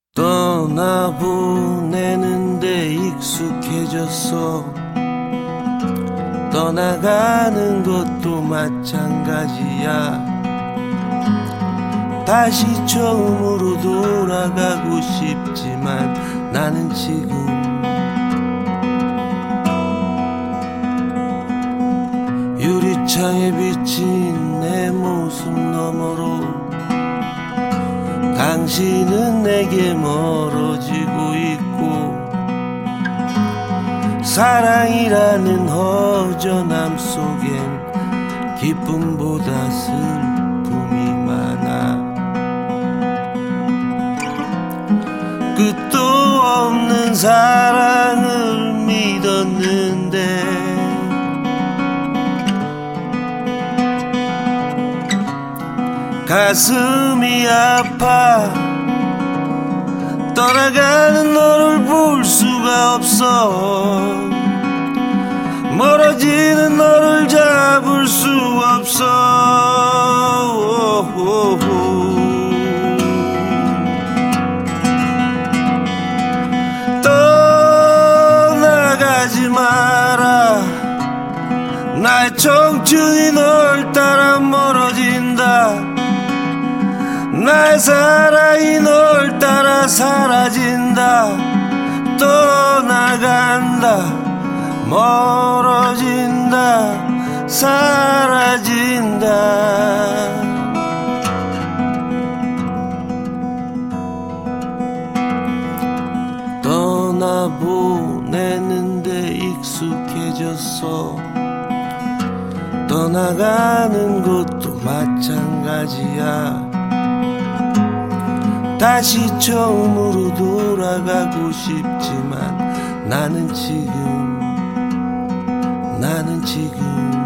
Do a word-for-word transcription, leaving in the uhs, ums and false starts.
떠나보내는데 익숙해졌어. 떠나가는 것도 마찬가지야. 다시 처음으로 돌아가고 싶지만 나는 지금 유리창에 비친 내 모습 너머로 당신은 내게 멀어지고 있고 사랑이라는 허전함 속엔 기쁨보다 슬픔이 많아. 끝도 없는 사랑을 믿었는데 가슴이 아파. 떠나가는 너를 볼 수가 없어. 멀어지는 너를 잡을 수 없어. 떠나가지 마라. 나의 청춘이 널 따라 멀어진다. 나의 사랑이 널 따라 사라진다. 떠나간다. 멀어진다. 사라진다. 떠나보내는데 익숙해졌어. 떠나가는 것도 마찬가지야. 다시 처음으로 돌아가고 싶지만 나는 지금 나는 지금